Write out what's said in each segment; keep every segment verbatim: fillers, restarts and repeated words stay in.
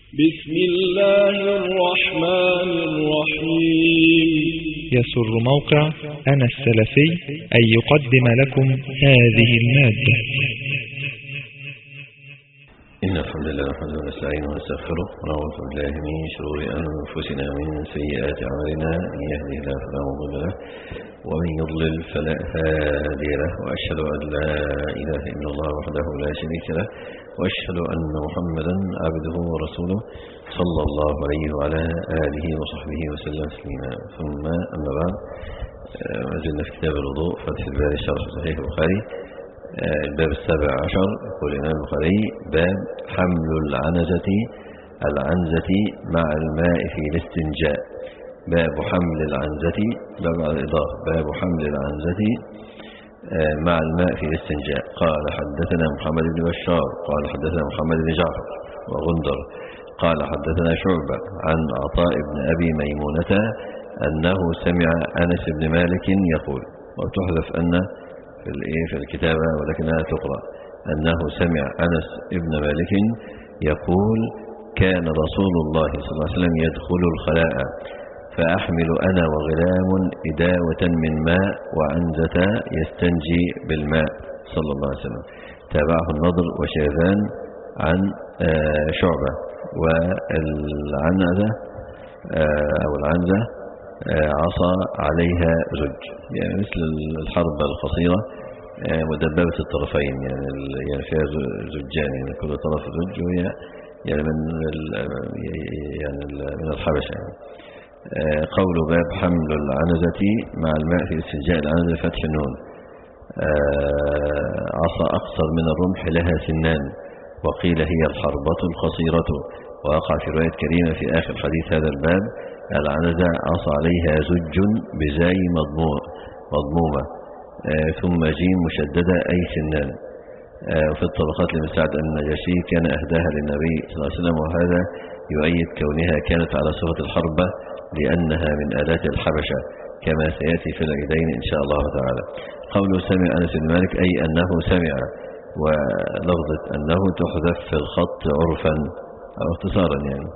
بسم الله الرحمن الرحيم. يسر موقع أنا السلفي أن يقدم لكم هذه المادة. إن الحمد لله نحمده ونستعينه ونستغفره ونعوذ بالله من شرور أنفسنا ومن سيئات أعمالنا، من يهده الله فلا مضل له ومن يضلل فلا هادي له، وأشهد أن لا إله إلا الله وحده لا شريك له، وأشهد أن محمدا عبده ورسوله صلى الله عليه وعلى آله وصحبه وسلم تسليما. ثم أما بعد، ما زلنا في كتاب الوضوء فتح الباري شرح صحيح البخاري، الباب السابع عشر. يقول الإمام البخاري: باب حمل العنزة العنزة مع الماء في الاستنجاء. باب حمل العنزة، باب على الإضافة، باب حمل العنزة مع الماء في الاستنجاء. قال حدثنا محمد بن بشار قال حدثنا محمد بن جعفر وغندر قال حدثنا شعبة عن عطاء بن أبي ميمونة أنه سمع أنس بن مالك يقول، وتحذف أن في الكتابة ولكنها تقرأ، أنه سمع أنس بن مالك يقول: كان رسول الله صلى الله عليه وسلم يدخل الخلاء فأحمل أنا وغلام إداوة من ماء وعنزة يستنجي بالماء صلى الله عليه وسلم. تابعه النضر وشيبان عن شعبة. والعنزة أو العنزة عصا عليها زج، يعني مثل الحربة القصيرة مدببة الطرفين، يعني يعني فيها زجان، يعني كل طرف زج، وهي يعني من يعني من الحبشة. يعني قول باب حمل العنزة مع الماء في استنجاء. العنزة فتح النون، عصا أقصر من الرمح لها سنان، وقيل هي الحربة القصيرة. ووقع في رواية كريمة في آخر حديث هذا الباب: العنزة عصا عليها زج بزاي مضمومة ثم جيم مشددة أي سنان. وفي الطبقات لابن سعد النجاشي: كان أهداها للنبي صلى الله عليه وسلم، وهذا يؤيد كونها كانت على صفة الحربة لأنها من آلات الحبشة كما سيأتي في العيدين إن شاء الله تعالى. قوله سمع أنس بن مالك أي أنه سمع، ولفظة أنه تحذف في الخط عرفا أو اختصارا، يعني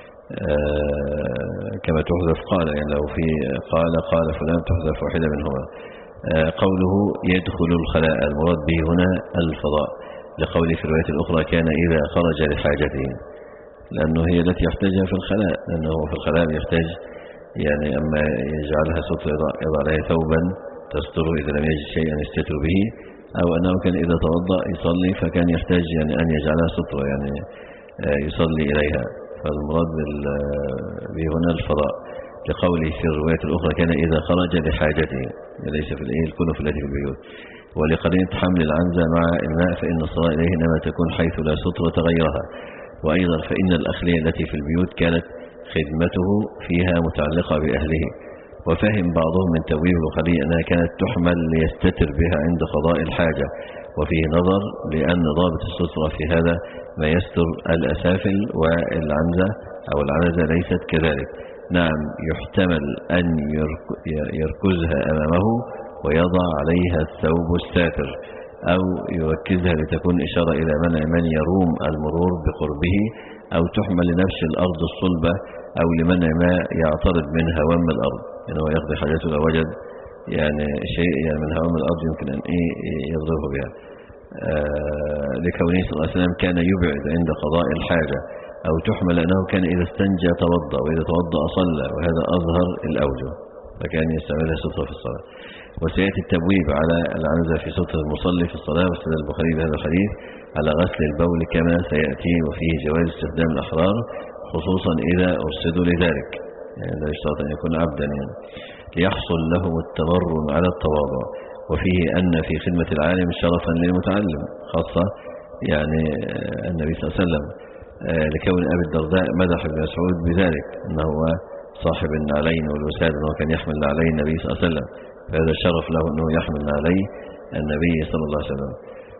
آه كما تحذف قال، يعني لو في قال قال فلان تحذف واحدة منهما. آه قوله يدخل الخلاء، المراد به هنا الفضاء، لقوله في الرواية الأخرى: كان إذا خرج لحاجته، لأنه هي التي يحتاجها في الخلاء، لأنه في الخلاء يحتاج يعني أما يجعلها ستر يضع عليها ثوبا تستره إذا لم يجد شيئا يستتر به، أو أنه كان إذا توضأ يصلي فكان يحتاج يعني أن يجعلها سترة، يعني يصلي إليها. فالمراد به هنا الفضاء، لقوله في الرواية الأخرى: كان إذا خرج لحاجته، ليس في الكنف التي في البيوت. ولقرينة حمل العنزة مع الماء فإن الصلاة إليه إنما تكون حيث لا سترة غيرها. وأيضا فإن الأخلية التي في البيوت كانت خدمته فيها متعلقة بأهله. وفهم بعضهم من تبويب البخاري أنها كانت تحمل ليستتر بها عند قضاء الحاجة، وفيه نظر لأن ضابط السترة في هذا ما يستر الأسافل، والعنزة أو العنزة ليست كذلك. نعم، يحتمل أن يركزها أمامه ويضع عليها الثوب الساتر، أو يركزها لتكون إشارة إلى منع من يروم المرور بقربه، أو تحمل لنفس الأرض الصلبة، أو لمنع ما يعترض من هوام الأرض، يعني هو يقضي حاجته لو وجد يعني شيء يعني من هوام الأرض يمكن أن إيه يضربه بها. آه لكونه صلى الله عليه وسلم كان يبعد عند قضاء الحاجة. أو تحمل أنه كان إذا استنجى توضأ، وإذا توضأ صلى، وهذا أظهر الأوجه، فكان يستعملها سترة في الصلاة. وسيأتي التبويب على العنزة في ستر المصلي في الصلاة. واستدل البخاري بهذا الحديث على غسل البول كما سيأتي، وفيه جواز استخدام الأحرار خصوصا إذا أرسدوا لذلك، يعني لا يشترط أن يكون عبدا، يعني ليحصل لهم التمرن على التواضع. وفيه أن في خدمة العالم شرفا للمتعلم، خاصة يعني النبي صلى الله عليه وسلم لكون أبي الدرداء مدح ابن مسعود بذلك، أنه صاحب النعلين والوساد، أنه كان يحمل نعلين النبي صلى الله عليه وسلم، فهذا شرف له أنه يحمل نعلي النبي صلى الله عليه وسلم.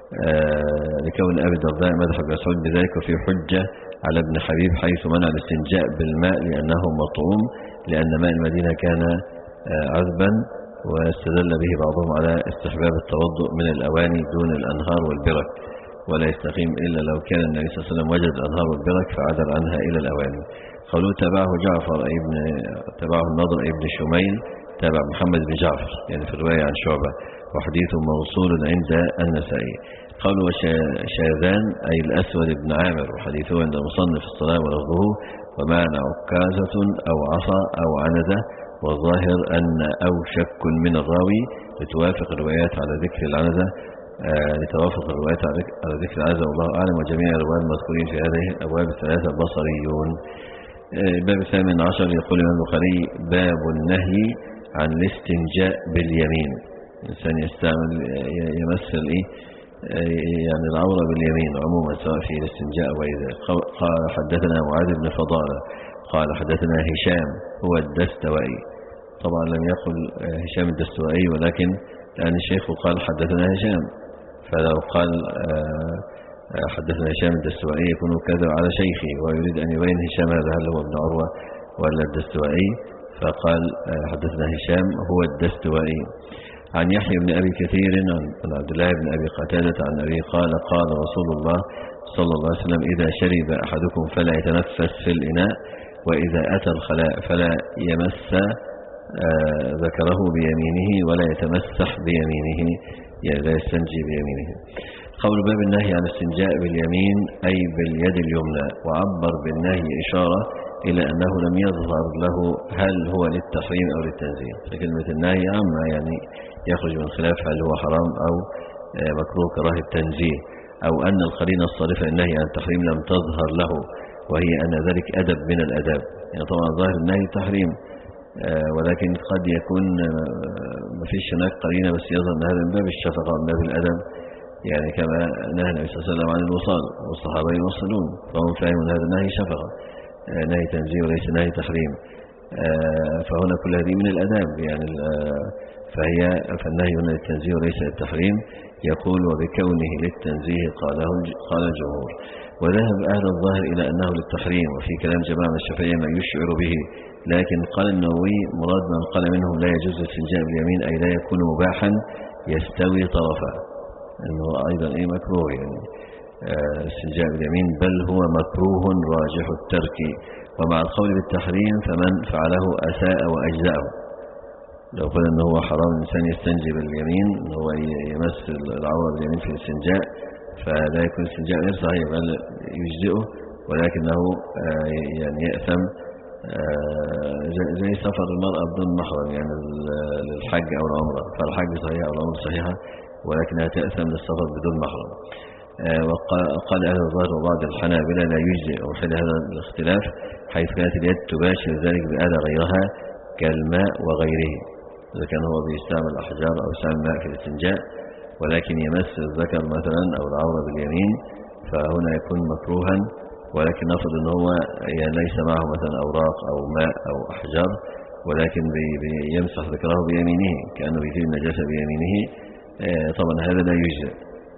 لكون أبي الدرداء مدح ابن مسعود بذلك. وفي حجة على ابن حبيب حيث منع الاستنجاء بالماء لأنه مطعوم، لأن ماء المدينة كان عذبا. واستدل به بعضهم على استحباب التوضؤ من الأواني دون الأنهار والبرك، ولا يستقيم إلا لو كان النبي صلى الله عليه وسلم وجد أنهار البرك فعدل عنها إلى الأواني. قالوا تبعه جعفر ابن تبعه النضر ابن شميل تابع محمد بن جعفر يعني في الرواية عن شعبة، وحديثه موصول عند النسائي. قالوا شاذان أي الأسود بن عامر، وحديثه عند المصنف في الصلاة ولفظه ومعنى عكازة أو عصا أو عنزة، والظاهر أن أو شك من الراوي لتوافق الروايات على ذكر العنزة آه لتوافق الروايات على ذكر العنزة والله أعلم. وجميع الروايات المذكورين في هذه الأبواب الثلاثة بصريون. آه الباب الثامن عشر يقول الإمام البخاري باب النهي عن الاستنجاء باليمين. الإنسان يستعمل يمثل إيه يعني العورة باليمين عموما سواء في الاستنجاء وإذا. قال حدثنا معاذ بن فضالة قال حدثنا هشام هو الدستوائي، طبعا لم يقل هشام الدستوائي ولكن لأن الشيخ قال حدثنا هشام، فلو قال حدثنا هشام الدستوائي يكون كذب على شيخي ويريد أن يبين هشام هذا هل هو ابن عروة ولا الدستوائي، فقال حدثنا هشام هو الدستوائي. عن يحيى بن أبي كثير عن عبد الله بن أبي قتادة عن أبي قال قال رسول الله صلى الله عليه وسلم إذا شرب أحدكم فلا يتنفس في الإناء، وإذا أتى الخلاء فلا يمس آه ذكره بيمينه ولا يتمسح بيمينه، يعني لا يستنجي بيمينه. قول باب النهي عن الاستنجاء باليمين أي باليد اليمنى، وعبر بالنهي إشارة إلى أنه لم يظهر له هل هو للتحريم أو للتنزيه، فكلمة النهي عامة يعني يخرج من خلاف هل هو حرام أو آه مكروه كراهة التنزيه، أو أن القرينة الصارفة للنهي عن التحريم لم تظهر له، وهي أن ذلك أدب من الأداب. يعني طبعا ظاهر النهي تحريم آه ولكن قد يكون آه مفيش هناك قرينة بس يظهر أن هذا من باب الشفقة ومن باب الأدب، يعني كما نهى النبي صلى الله عليه وسلم عن الوصال والصحابة يوصلون، فهم فاهمون هذا النهي شفقة آه نهي تنزيه وليس نهي تحريم. آه فهنا كل هذه من الأداب يعني آه فهي فالنهي هنا للتنزيه وليس للتحريم. يقول وبكونه للتنزيه قاله قال الجمهور، وذهب أهل الظاهر إلى أنه للتحريم، وفي كلام جماعة من الشافعية ما يشعر به، لكن قال النووي مراد من قال منهم لا يجوز الاستنجاء باليمين أي لا يكون مباحا يستوي طرفا، أنه أيضا أي مكروه يعني الاستنجاء باليمين، بل هو مكروه راجح الترك. ومع القول بالتحريم فمن فعله أساء وأجزأه. لو قلنا أنه هو حرام الإنسان يستنجي باليمين أنه هو يمس العورة باليمين في الاستنجاء فلا يكون الاستنجاء غير صحيح بل يجزئه، ولكنه يعني يأثم زي سفر المرأة بدون محرم يعني للحج أو العمرة، فالحج صحيح أو العمرة صحيحة ولكنها تأثم للسفر بدون محرم. وقال أهل الظاهر وبعض الحنابلة لا يجزئ، وحل هذا الاختلاف حيث كانت اليد تباشر ذلك بآلة غيرها كالماء وغيره، إذا كان هو بيستعمل أحجار أو يستعمل ماء في الاستنجاء ولكن يمس الذكر مثلا أو العورة باليمين فهنا يكون مكروها، ولكن نفرض أنه هو يعني ليس معه مثلا أوراق أو ماء أو أحجار ولكن بيمسح ذكره بيمينه كأنه بيزيل النجاسة بيمينه، طبعا هذا لا يجزئ.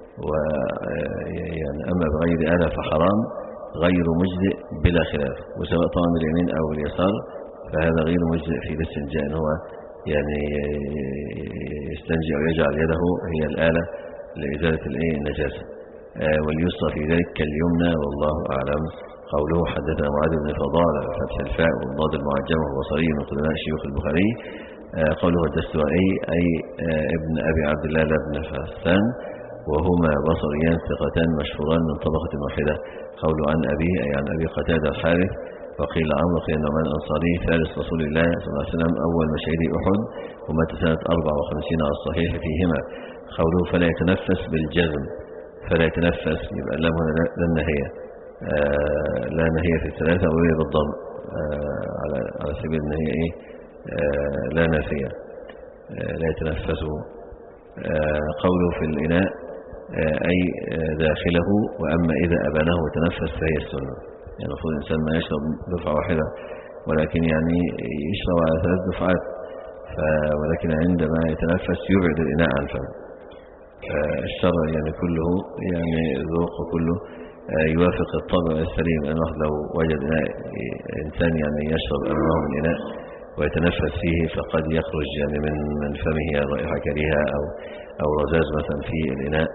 ويعني أما بغير آلة فحرام غير مجزئ بلا خلاف، وسواء طبعا باليمين أو باليسار فهذا غير مجزئ في الاستنجاء، إن هو يعني يستنجي أو يجعل يده هي الآلة لإزالة النجاسة، واليسرى في ذلك كاليمنى والله أعلم. قوله حدثنا معاذ بن فضالة فتح الفاء والضاد المعجمة والبصري من قدماء شيوخ البخاري. قوله الدستوائي أي ابن أبي عبد الله بن حسان، وهما بصريان ثقتان مشهوران من طبقة واحدة. قوله عن أبيه أي عن أبي قتادة الحارث، وقيل عمرو قيل نعمان الأنصاري ثالث رسول الله صلى الله عليه وسلم أول مشاهد أحد، ومات سنة أربع وخمسين على الصحيح فيهما. قوله فلا يتنفس بالجزم، فلا يتنفس يبقى اللام هنا لا النهية آه لا نهية في الثلاثة وهي بالضم آه على على سبيل ان هي ايه آه لا نافية آه لا يتنفسه. آه قوله في الإناء آه أي آه داخله، وأما إذا أبانه وتنفس فهي السنة، يعني المفروض الإنسان ما يشرب دفعة واحدة ولكن يعني يشرب على ثلاث دفعات، ولكن عندما يتنفس يبعد الإناء عن فمه. الشرع يعني كله يعني ذوق كله يوافق الطبع السليم، لأن واحد لو وجد إناء إنسان يعني يشرب أمامه من إناء ويتنفس فيه فقد يخرج يعني من من فمه رائحة كريهة أو أو رذاذ مثلا في الإناء،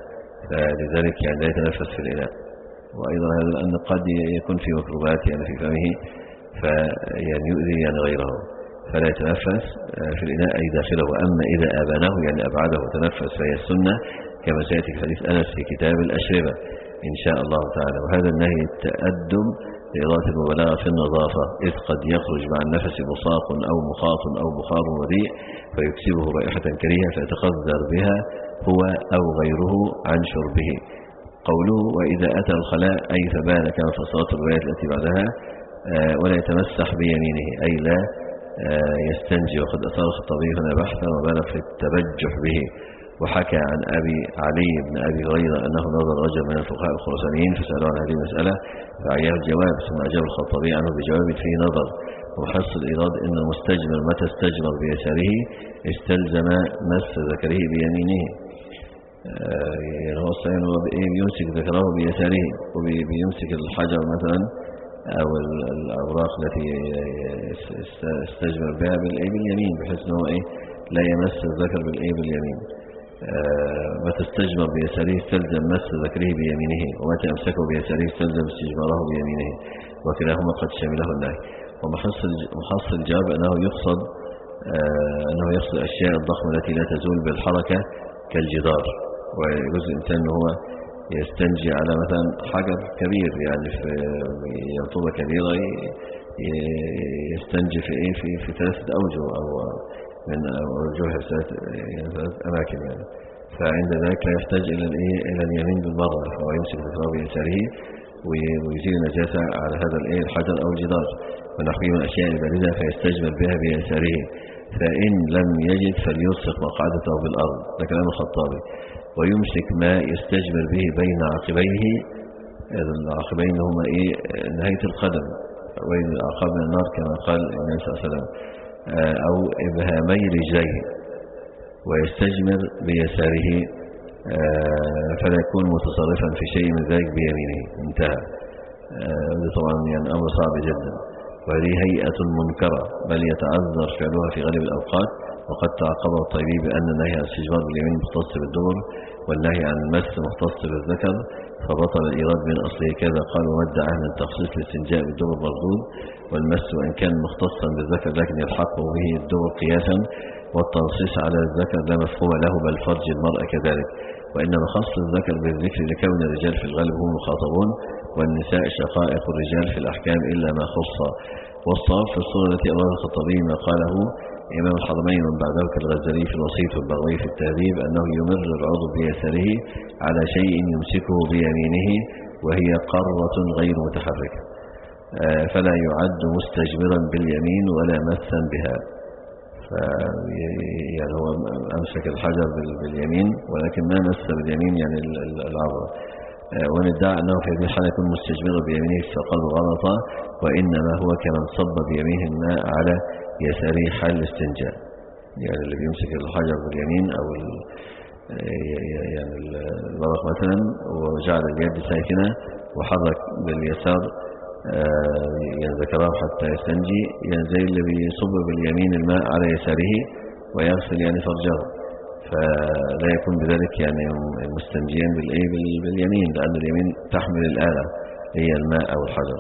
فلذلك يعني لا يتنفس في الإناء. وأيضا هذا لأن قد يكون في ميكروبات يعني في فمه فيعني يؤذي يعني غيره، فلا يتنفس في الإناء أي داخله. وأما إذا أبانه يعني أبعده تنفس فهي السنة كما سيأتي في حديث أنس في كتاب الأشربة إن شاء الله تعالى. وهذا النهي التأدب لإضافة المبالغة في النظافة، إذ قد يخرج مع النفس بصاق أو مخاط أو بخار رديء فيكسبه رائحة كريهة فيتخذر بها هو أو غيره عن شربه. قوله وإذا أتى الخلاء أي فبال كما في الصلاة الروايات التي بعدها آه ولا يتمسح بيمينه أي لا آه يستنجي. وقد أثار الخطابي هنا بحثا وبالغ في التبجح به. وحكى عن أبي علي بن أبي هريرة أنه نظر رجل من الفقهاء الخراسانيين فسألوا عن هذه المسألة فعياه الجواب ثم أجاب الخطابي عنه بجواب فيه نظر. وحصل الإيراد أن المستجمر متى استجمر بيساره استلزم مس ذكره بيمينه. آه يعني هو الصحيح هو بيمسك ذكره بيساره وبيمسك الحجر مثلا أو الأوراق التي استجمر بها باليمين بحيث أنه إيه لا يمس الذكر بالإيه باليمين. ما تستجمر بيساره استلزم مس ذكره بيمينه، ومتى يمسكه بيساره استلزم استجماره بيمينه، وكلاهما قد شمله النهي. ومحصل الجواب أنه يقصد أنه يقصد الأشياء الضخمة التي لا تزول بالحركة كالجدار. ويجوز الإنسان أنه هو يستنجي على مثلا حجر كبير يعني في رطوبة كبيرة يستنجي في إيه في في ثلاثة أوجه أو من وجوه ثلاث أماكن يعني. فعند ذلك لا يحتاج إلى الإيه إلى اليمين بالمرة، فهو يمسك ذكره بيساره ويزيل النجاسة على هذا الإيه الحجر أو الجدار ونحوه من الأشياء الباردة فيستجمل بها بيساره. فإن لم يجد فليلصق مقعدته بالأرض، ده كلام الخطابي. ويمسك ما يستجمل به بين عقبيه، العقبين هما إيه نهاية القدم وين العقاب من النار كما قال النبي صلى الله عليه وسلم، أو إبهامي رجليه. ويستجمر بيساره فلا يكون متصرفا في شيء من ذلك بيمينه. انتهى. هذا طبعا يعني أمر صعب جدا، وهذه هيئة منكرة بل يتعذر فعلها في غالب الأوقات. وقد تعقبه الطيبي بأن النهي عن الاستجمار باليمين مختص بالدبر والنهي عن المس مختص بالذكر، فبطل الإيراد من أصله كذا. قال ومد عهد التخصيص الاستنجاء بالدبر مردود، والمس وإن كان مختصا بالذكر لكن يلحقه به الدبر قياسا، والتنصيص على الذكر لا مفهوم له بل فرج المرأة كذلك. وإنما خص الذكر بالذكر لكون الرجال في الغالب هم مخاطبون والنساء شقائق الرجال في الأحكام إلا ما خص. والصواب في الصورة التي أراد الخطابي ما قاله إمام الحرمين من بعده كالغزالي في الوسيط والبغوي في التهذيب أنه يمر العضو بيساره على شيء يمسكه بيمينه وهي قارة غير متحركة، فلا يعد مستجمرا باليمين ولا مسا بها. يعني هو أمسك الحجر باليمين ولكن ما مس باليمين يعني العضو. وندعى أنه في هذه الحالة يكون مستجمرا بيمينه فقد غلط، وإنما هو كمن صب بيمينه الماء على يساره حال الاستنجاء. يعني اللي بيمسك الحجر باليمين أو يعني الورق مثلا وجعل اليد ساكنة وحرك باليسار يعني ذكره حتى يستنجي، يعني زي اللي بيصب باليمين الماء على يساره ويغسل يعني فرجه، فلا يكون بذلك يعني مستنجيا بالإيه باليمين، لأن اليمين تحمل الآلة هي الماء أو الحجر.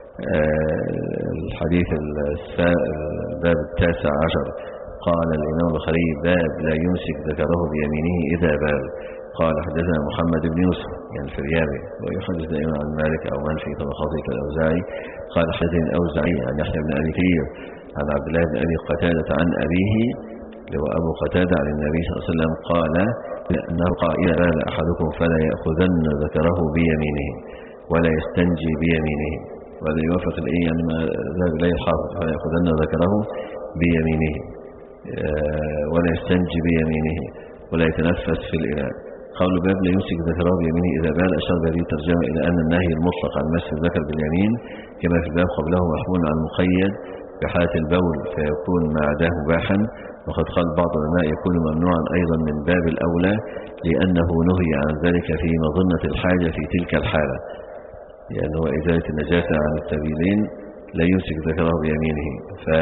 الحديث الباب التاسع عشر قال الإمام البخاري باب لا يمسك ذكره بيمينه إذا بال. قال حدثنا محمد بن يوسف يعني الفريابي ويحدث دائما عن مالك أو من في طبقاته كالأوزاعي. قال حدثني الأوزاعي عن يحيى بن أبي كثير عن عبد الله بن أبي قتادة عن أبيه اللي هو أبو قتادة عن النبي صلى الله عليه وسلم قال أنه قال إذا بال أحدكم فلا يأخذن ذكره بيمينه ولا يستنجي بيمينه. وهذا يوافق الإيه يعني ما ذهب إليه الحافظ، فلا يأخذن ذكره بيمينه ولا يستنجي بيمينه ولا يتنفس في الإناء. قول باب لا يمسك ذكره بيمينه إذا بال أشار بهذه الترجمة إلى أن النهي المطلق عن مس الذكر باليمين كما في الباب قبله محمول عن المقيد بحالة البول فيكون ما عداه مباحا. وقد قال بعض العلماء يكون ممنوعا أيضا من باب الأولى لأنه نهي عن ذلك في مظنة الحاجة في تلك الحالة، يعني هو إزالة النجاسة عن السبيلين لا يمسك ذكره بيمينه. ف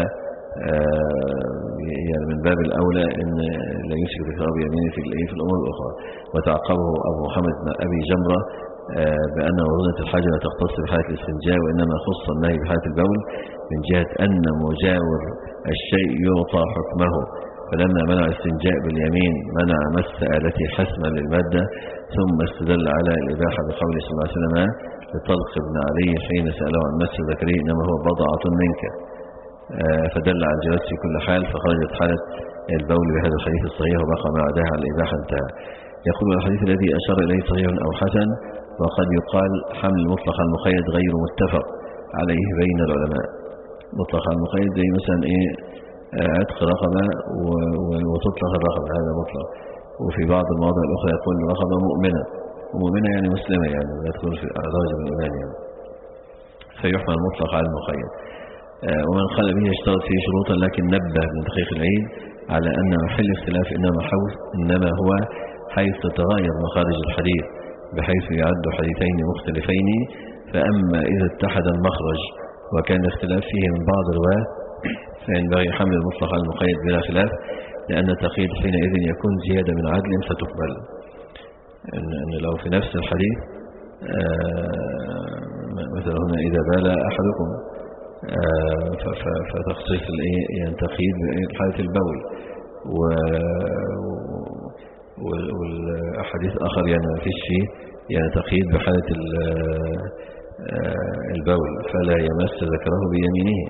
يعني من باب الأولى أن لا يمسك ذكره بيمينه في في الأمور الأخرى. وتعقبه أبو محمد بن أبي جمرة بأن وظنة الحاجة لا تختص بحالة الاستنجاء، وإنما خص النهي بحالة البول من جهة أن مجاور الشيء يعطى حكمه، فلما منع الاستنجاء باليمين منع مس آلته حسما للمادة، ثم استدل على الإباحة بقوله صلى الله عليه وسلم لطلق بن علي حين سأله عن مس ذكره إنما هو بضعة منك، فدل على الجواز في كل حال، فخرجت حالة البول بهذا الحديث الصحيح وبقى ما عداها على الإباحة انتهى. يقول الحديث الذي أشار إليه صحيح أو حسن، وقد يقال حمل مطلق على المقيد غير متفق عليه بين العلماء. مطلق على المقيد زي مثلا إيه عتق رقبة وتطلق الرقبة، هذا مطلق. وفي بعض المواضع الأخرى يقول رقبة مؤمنة، ومؤمنة يعني مسلمة، يعني لا تكون في درجة من الإيمان يعني، فيحمل مطلق على المقيد. ومن قال به يشترط فيه شروطا، لكن نبه ابن دقيق العيد على أن محل اختلاف إنما, إنما هو حيث تتغير مخارج الحديث بحيث يعد حديثين مختلفين، فأما إذا اتحد المخرج وكان الاختلاف فيه من بعض الرواة فينبغي حمل المطلق على المقيد بلا خلاف، لأن التقييد حينئذ يكون زيادة من عدل فتقبل. أن لو في نفس الحديث مثلا هنا إذا بال أحدكم فتخصيص يعني تقييد بحالة البول، والأحاديث آخر يعني ما فيش فيه يعني تقييد بحالة البول فلا يمس ذكره بيمينه،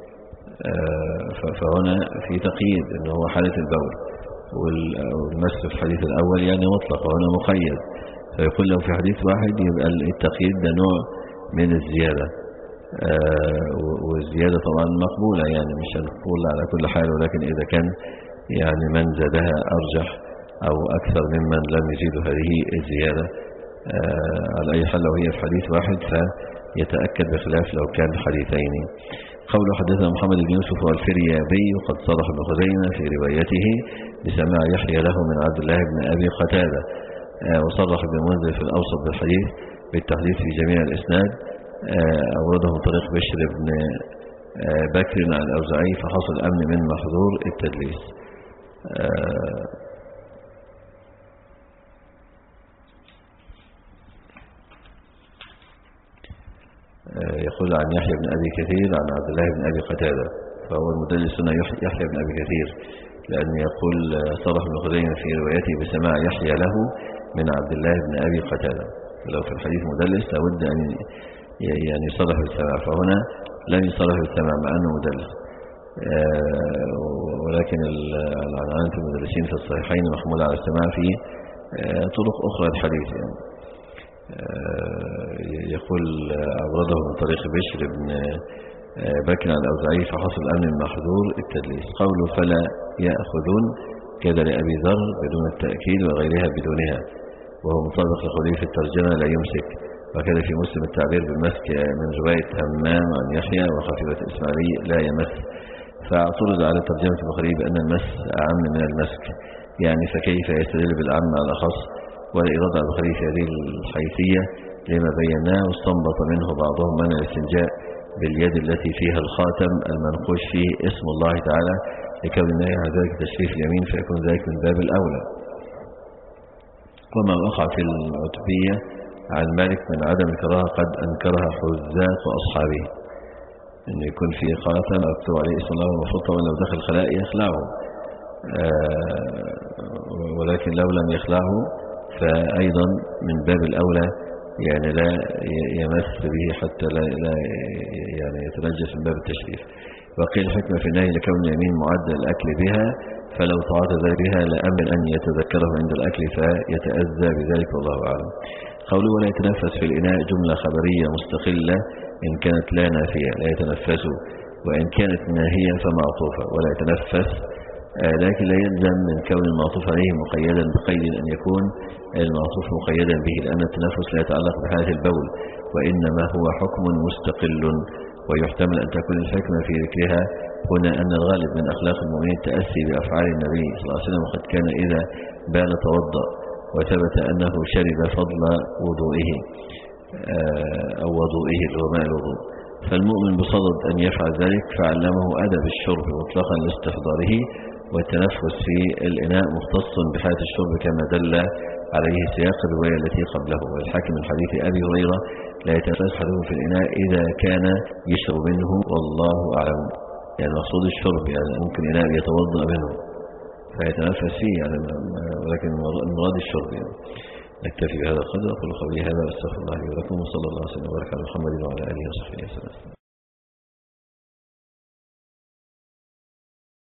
فهنا في تقييد أنه هو حالة البول، والمس في الحديث الأول يعني مطلق وهنا مقيد، فيقول له في حديث واحد يبقى التقييد ده نوع من الزيادة، والزيادة طبعا مقبولة يعني مش هنقول على كل حال، ولكن إذا كان يعني من زادها أرجح أو أكثر ممن لم يزيد هذه الزيادة، على أي حال لو هي في حديث واحد فيتأكد بخلاف لو كان حديثين. قوله حدثنا محمد بن يوسف والفريابي وقد صرح ابن خزيمة في روايته بسماع يحيى له من عبد الله بن أبي قتادة، وصرح ابن منذر في الأوسط بالحديث بالتحديث في جميع الإسناد، أورده من طريق بشر بن بكر عن الأوزاعي فحصل الأمن من محظور التدليس. يقول عن يحيى بن أبي كثير عن عبد الله بن أبي قتادة، فهو المدلس هنا يحيى بن أبي كثير، لأن يقول صرح ابن خزيمة في روايته بسماع يحيى له من عبد الله بن أبي قتادة، لو في الحديث مدلس لابد أن يعني يصرح بالسماع، فهنا لم يصرح بالسماع مع أنه مدلس، ولكن العنعنة المدلسين في الصحيحين محمولة على السماع في طرق أخرى الحديث يعني. يقول أورده من طريق بشر بن بكر عن الأوزاعي فحصل الأمن المحظور التدليس. قوله فلا يأخذون كذا لأبي ذر بدون التأكيد وغيرها بدونها، وهو مطابق لقوله في الترجمة لا يمسك، وكذا في مسلم التعبير بالمسك من رواية همام عن يحيى وخفيفة إسماعيلي لا يمس، فاعترض على ترجمة البخاري بأن المس أعم من المسك، يعني فكيف يستدل بالأعم على الأخص، ولا إرادة على البخاري في هذه الحيثية لما بيناه، واستنبط منه بعضهم من الاستنجاء باليد التي فيها الخاتم المنقوش فيه اسم الله تعالى لكون النهي عن ذلك تشريف اليمين، فيكون ذلك من باب الأولى. وما وقع في العتبية عن مالك من عدم الكراهة قد أنكرها حذاق أصحابه، أن يكون في خاتم أكتب عليه اسم الله ومفروض لو دخل خلاء يخلعه، ولكن لو لم يخلعه فأيضا من باب الأولى يعني لا يمس به حتى لا, لا يعني يتنجس من باب التشريف. وقيل الحكمة في النهي لكون اليمين معدل الأكل بها، فلو تعاطى بها لأمن أن يتذكره عند الأكل فيتأذى بذلك والله أعلم. قوله ولا يتنفس في الإناء جملة خبرية مستقلة إن كانت لا نافية لا يتنفس، وإن كانت ناهية فمعطوفة ولا يتنفس، لكن لا يلزم من كون المعطوف عليه مقيدا بقيد أن يكون المعطوف مقيدا به، لأن التنفس لا يتعلق بحالة البول وإنما هو حكم مستقل. ويحتمل أن تكون الحكمة في ذكرها هنا أن الغالب من أخلاق المؤمنين التأسي بأفعال النبي صلى الله عليه وسلم، وقد كان إذا بال توضأ، وثبت أنه شرب فضل وضوئه أو وضوئه اللي هو ماء الوضوء، فالمؤمن بصدد أن يفعل ذلك فعلمه أدب الشرب مطلقا لاستحضاره، والتنفس في الإناء مختص بحالة الشرب كما دل عليه سياق الرواية التي قبله. والحاكم من حديث أبي هريرة لا يتنفس أحدهم في الإناء إذا كان يشرب منه والله أعلم. يعني مقصود الشرب يعني ممكن إناء يتوضأ منه فيتنفس فيه يعني، ولكن المراد الشرب يعني. نكتفي بهذا القدر. أقول قولي هذا واستغفر الله لي ولكم، وصلى الله وسلم وبارك على محمد وعلى آله وصحبه وسلم.